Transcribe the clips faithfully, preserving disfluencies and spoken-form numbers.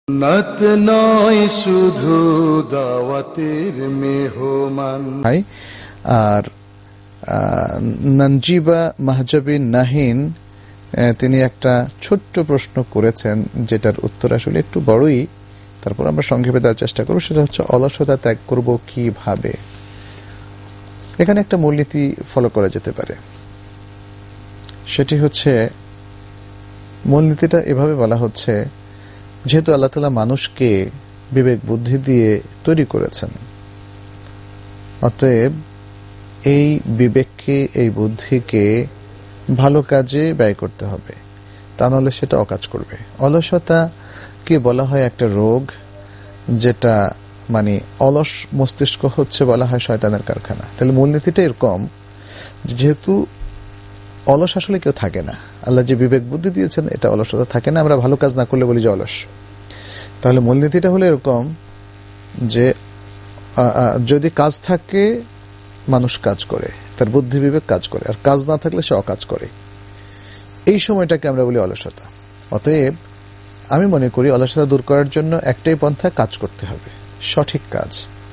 সুন্নাত নয় শুধু দাওয়াতের মেহমান। আর নঞ্জিবা মাহজাবিন নাহিন তিনি একটা ছোট্ট প্রশ্ন করেছেন, যেটার উত্তর আসলে একটু বড়ই, তারপর আমরা সংক্ষেপে দেওয়ার চেষ্টা করব। সেটা হচ্ছে অলসতা ত্যাগ করব কিভাবে। এখানে একটা মূলনীতি ফলো করা যেতে পারে। সেটি হচ্ছে, মূলনীতিটা এভাবে বলা হচ্ছে, যেহেতু আল্লাহ তাআলা মানুষকে বিবেক বুদ্ধি দিয়ে তৈরি করেছেন, অতএব এই বিবেককে, এই বুদ্ধিকে ভালো কাজে ব্যয় করতে হবে, তা নাহলে সেটা অকাজ করবে। অলসতা কি বলা হয় একটা রোগ, যেটা মানে অলস মস্তিষ্ক হচ্ছে বলা হয় শয়তানের কারখানা। তাহলে মূলনীতিটা এরকম, যেহেতু অলস আসলে কেউ থাকে না, আল্লাহ যে বিবেক বুদ্ধি দিয়েছেন এটা অলসতা থাকে না। আমরা ভালো কাজ না করলে বলি যে অলস। তাহলে মূলনীতিটা হলো এরকম যে যদি কাজ থাকে মানুষ কাজ করে, তার বুদ্ধি বিবেক কাজ করে, আর কাজ না থাকলে সে অকাজ করে। এই সময়টাকে আমরা বলি অলসতা। অতএব আমি মনে করি অলসতা দূর করার জন্য একটাই পন্থা, কাজ করতে হবে, সঠিক কাজ।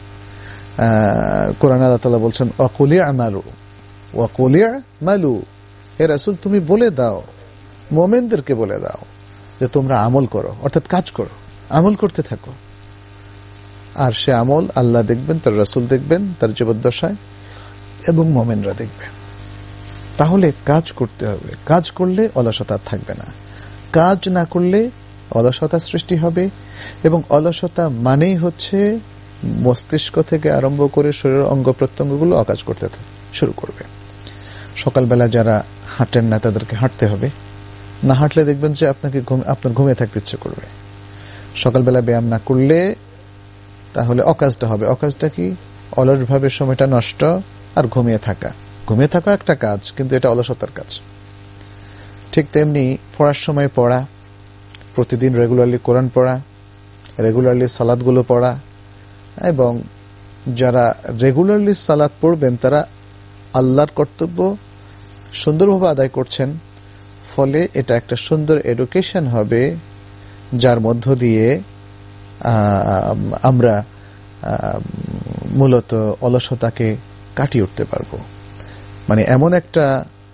কোরআনে আল্লাহ তাআলা বলছেন ওয়াকুলিয়া আমালু ওয়াকুলিয়া মালু, হে রাসূল তুমি বলে দাও, মুমিনদেরকে বলে দাও যে তোমরা আমল করো, অর্থাৎ কাজ করো, আমল করতে থাকো। আর সে আমল আল্লাহ দেখবেন, তার রাসূল দেখবেন তার জীবদ্দশায়, এবং মুমিনরা দেখবে। তাহলে কাজ করতে হবে। কাজ করলে অলসতা থাকবে না। কাজ না করলে অলসতা সৃষ্টি হবে, এবং অলসতা মানেই হচ্ছে মস্তিষ্ক থেকে আরম্ভ করে শরীরের অঙ্গ প্রত্যঙ্গগুলো অকাজ করতে শুরু করবে। সকালবেলা যারা হাঁটেন না তাদেরকে হাঁটতে হবে, না হাঁটলে দেখবেন যে আপনাকে আপনার ঘুমিয়ে থাকতে ইচ্ছে করবে। সকালবেলা ব্যায়াম না করলে তাহলে অকাজটা হবে। অকাজটা কি? অলসভাবে সময়টা নষ্ট আর ঘুমিয়ে থাকা। ঘুমিয়ে থাকা একটা কাজ, কিন্তু এটা অলসতার কাজ। ঠিক তেমনি পড়ার সময় পড়া, প্রতিদিন রেগুলারলি কোরআন পড়া, রেগুলারলি সালাতগুলো পড়া, এবং যারা রেগুলারলি সালাত পড়বেন তারা আল্লাহর কর্তব্য সুন্দরভাবে আদায় করছেন। ফলে এটা একটা সুন্দর এডুকেশন হবে, যার মধ্য দিয়ে আমরা মূলত অলসতাকে কাটিয়ে উঠতে পারবো। মানে এমন একটা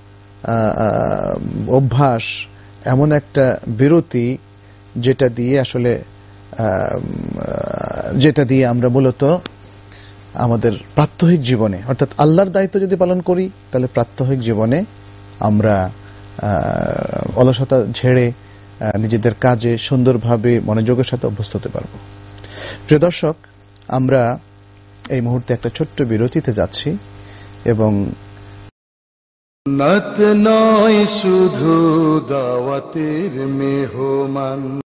অভ্যাস, এমন একটা বিরতি, যেটা দিয়ে আসলে যেটা দিয়ে আমরা মূলত আমাদের প্রাত্যহিক জীবনে, অর্থাৎ আল্লাহর দায়িত্ব যদি পালন করি, তাহলে প্রাত্যহিক জীবনে আমরা অলসতা ঝেড়ে নিজেদের কাজে সুন্দরভাবে মনোযোগের সাথে অভ্যস্ত হতে পারব। প্রিয় দর্শক, আমরা এই মুহূর্তে একটা ছোট্ট বিরতিতে যাচ্ছি, এবং সুন্নাত নয় শুধু দাওয়াতের মেহমান।